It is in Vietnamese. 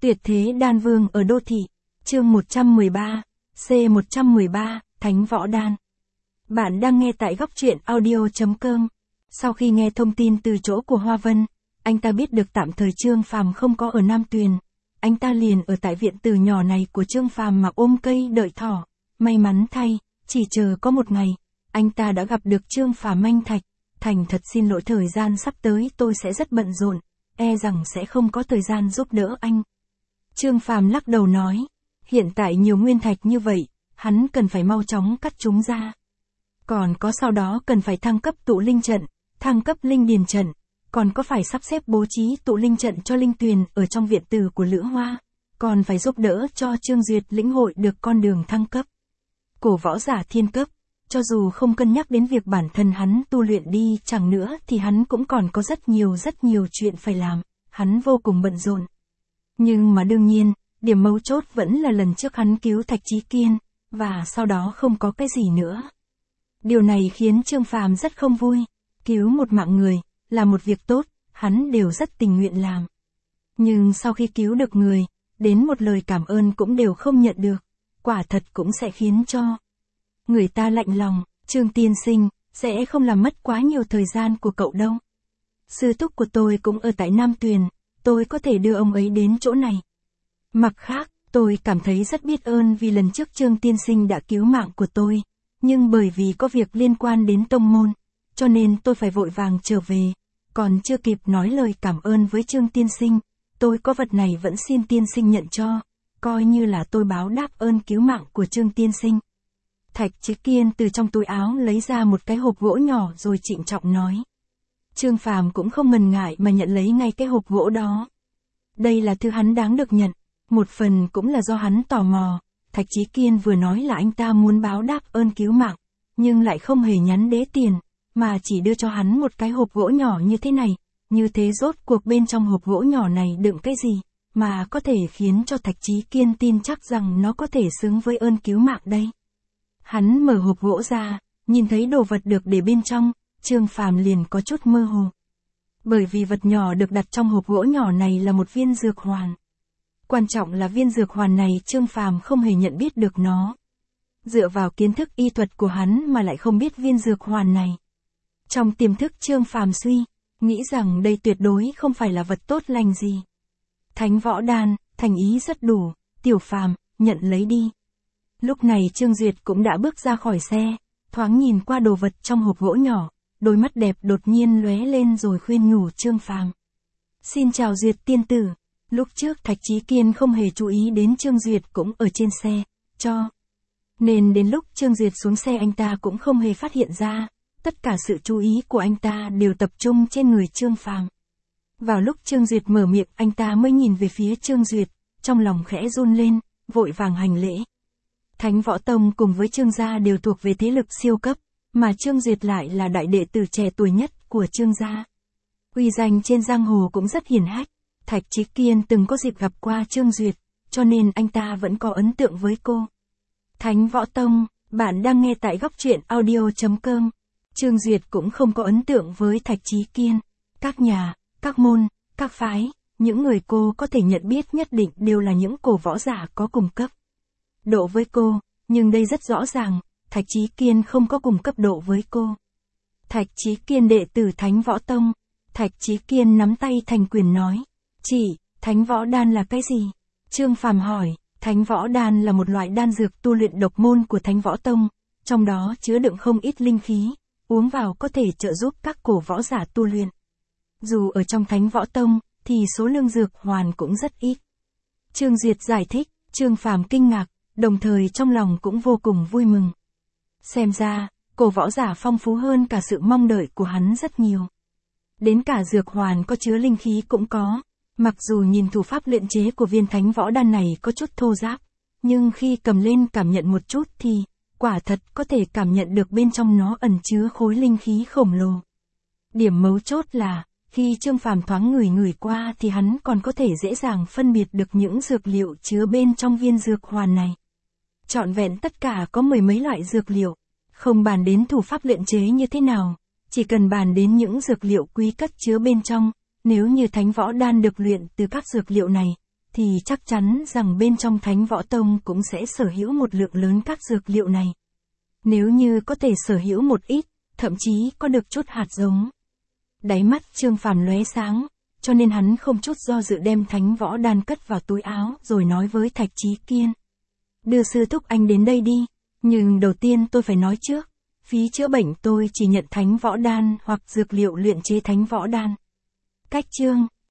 Tuyệt thế đan vương ở đô thị. Chương 113, C113, Thánh Võ Đan. Bạn đang nghe tại góc truyện audio.com. Sau khi nghe thông tin từ chỗ của Hoa Vân, anh ta biết được tạm thời Trương Phàm không có ở Nam Tuyền. Anh ta liền ở tại viện tử nhỏ này của Trương Phàm mà ôm cây đợi thỏ. May mắn thay, chỉ chờ có một ngày, anh ta đã gặp được Trương Phàm Anh Thạch. Thành thật xin lỗi, thời gian sắp tới tôi sẽ rất bận rộn, e rằng sẽ không có thời gian giúp đỡ anh. Trương Phàm lắc đầu nói, hiện tại nhiều nguyên thạch như vậy, hắn cần phải mau chóng cắt chúng ra. Còn có sau đó cần phải thăng cấp tụ linh trận, thăng cấp linh điền trận, còn có phải sắp xếp bố trí tụ linh trận cho linh tuyền ở trong viện tử của Lữ Hoa, còn phải giúp đỡ cho Trương Duyệt lĩnh hội được con đường thăng cấp. Cổ võ giả thiên cấp, cho dù không cân nhắc đến việc bản thân hắn tu luyện đi chẳng nữa thì hắn cũng còn có rất nhiều chuyện phải làm, hắn vô cùng bận rộn. Nhưng mà đương nhiên, điểm mấu chốt vẫn là lần trước hắn cứu Thạch Chí Kiên, và sau đó không có cái gì nữa. Điều này khiến Trương Phàm rất không vui, cứu một mạng người, là một việc tốt, hắn đều rất tình nguyện làm. Nhưng sau khi cứu được người, đến một lời cảm ơn cũng đều không nhận được, quả thật cũng sẽ khiến cho người ta lạnh lòng. Trương tiên sinh, sẽ không làm mất quá nhiều thời gian của cậu đâu. Sư thúc của tôi cũng ở tại Nam Tuyền, tôi có thể đưa ông ấy đến chỗ này. Mặt khác, tôi cảm thấy rất biết ơn vì lần trước Trương tiên sinh đã cứu mạng của tôi, nhưng bởi vì có việc liên quan đến tông môn, cho nên tôi phải vội vàng trở về, còn chưa kịp nói lời cảm ơn với Trương tiên sinh, tôi có vật này vẫn xin tiên sinh nhận cho, coi như là tôi báo đáp ơn cứu mạng của Trương tiên sinh. Thạch Chí Kiên từ trong túi áo lấy ra một cái hộp gỗ nhỏ rồi trịnh trọng nói. Trương Phàm cũng không ngần ngại mà nhận lấy ngay cái hộp gỗ đó. Đây là thứ hắn đáng được nhận, một phần cũng là do hắn tò mò. Thạch Chí Kiên vừa nói là anh ta muốn báo đáp ơn cứu mạng, nhưng lại không hề nhắn đế tiền, mà chỉ đưa cho hắn một cái hộp gỗ nhỏ như thế này. Như thế rốt cuộc bên trong hộp gỗ nhỏ này đựng cái gì, mà có thể khiến cho Thạch Chí Kiên tin chắc rằng nó có thể xứng với ơn cứu mạng đây. Hắn mở hộp gỗ ra, nhìn thấy đồ vật được để bên trong, Trương Phàm liền có chút mơ hồ. Bởi vì vật nhỏ được đặt trong hộp gỗ nhỏ này là một viên dược hoàn. Quan trọng là viên dược hoàn này Trương Phàm không hề nhận biết được nó. Dựa vào kiến thức y thuật của hắn mà lại không biết viên dược hoàn này. Trong tiềm thức Trương Phàm suy, nghĩ rằng đây tuyệt đối không phải là vật tốt lành gì. Thánh Võ Đan, thành ý rất đủ, Tiểu Phàm, nhận lấy đi. Lúc này Trương Duyệt cũng đã bước ra khỏi xe, thoáng nhìn qua đồ vật trong hộp gỗ nhỏ, đôi mắt đẹp đột nhiên lóe lên rồi khuyên nhủ Trương Phàm. Xin chào Duyệt tiên tử. Lúc trước Thạch Chí Kiên không hề chú ý đến Trương Duyệt cũng ở trên xe, nên đến lúc Trương Duyệt xuống xe anh ta cũng không hề phát hiện ra, tất cả sự chú ý của anh ta đều tập trung trên người Trương Phàm. Vào lúc Trương Duyệt mở miệng anh ta mới nhìn về phía Trương Duyệt, trong lòng khẽ run lên, vội vàng hành lễ. Thánh Võ Tông cùng với Trương gia đều thuộc về thế lực siêu cấp, mà Trương Duyệt lại là đại đệ tử trẻ tuổi nhất của Trương gia. Uy danh trên giang hồ cũng rất hiển hách, Thạch Chí Kiên từng có dịp gặp qua Trương Duyệt, cho nên anh ta vẫn có ấn tượng với cô. Thánh Võ Tông, bạn đang nghe tại góc truyện audio.com. Trương Duyệt cũng không có ấn tượng với Thạch Chí Kiên. Các nhà, các môn, các phái, những người cô có thể nhận biết nhất định đều là những cổ võ giả có cùng cấp độ với cô, nhưng đây rất rõ ràng, Thạch Chí Kiên không có cùng cấp độ với cô. Thạch Chí Kiên đệ tử Thánh Võ Tông. Thạch Chí Kiên nắm tay thành quyền nói. Chị, Thánh Võ Đan là cái gì? Trương Phàm hỏi. Thánh Võ Đan là một loại đan dược tu luyện độc môn của Thánh Võ Tông, trong đó chứa đựng không ít linh khí, uống vào có thể trợ giúp các cổ võ giả tu luyện. Dù ở trong Thánh Võ Tông, thì số lượng dược hoàn cũng rất ít. Trương Duyệt giải thích, Trương Phàm kinh ngạc, đồng thời trong lòng cũng vô cùng vui mừng. Xem ra, cổ võ giả phong phú hơn cả sự mong đợi của hắn rất nhiều. Đến cả dược hoàn có chứa linh khí cũng có. Mặc dù nhìn thủ pháp luyện chế của viên Thánh Võ Đan này có chút thô ráp, nhưng khi cầm lên cảm nhận một chút thì, quả thật có thể cảm nhận được bên trong nó ẩn chứa khối linh khí khổng lồ. Điểm mấu chốt là, khi Trương Phàm thoáng ngửi qua thì hắn còn có thể dễ dàng phân biệt được những dược liệu chứa bên trong viên dược hoàn này. Trọn vẹn tất cả có mười mấy loại dược liệu, không bàn đến thủ pháp luyện chế như thế nào, chỉ cần bàn đến những dược liệu quý cất chứa bên trong. Nếu như Thánh Võ Đan được luyện từ các dược liệu này, thì chắc chắn rằng bên trong Thánh Võ Tông cũng sẽ sở hữu một lượng lớn các dược liệu này. Nếu như có thể sở hữu một ít, thậm chí có được chút hạt giống. Đáy mắt Trương Phàm lóe sáng, cho nên hắn không chút do dự đem Thánh Võ Đan cất vào túi áo rồi nói với Thạch Chí Kiên. Đưa sư thúc anh đến đây đi, nhưng đầu tiên tôi phải nói trước, phí chữa bệnh tôi chỉ nhận Thánh Võ Đan hoặc dược liệu luyện chế Thánh Võ Đan. Cách chương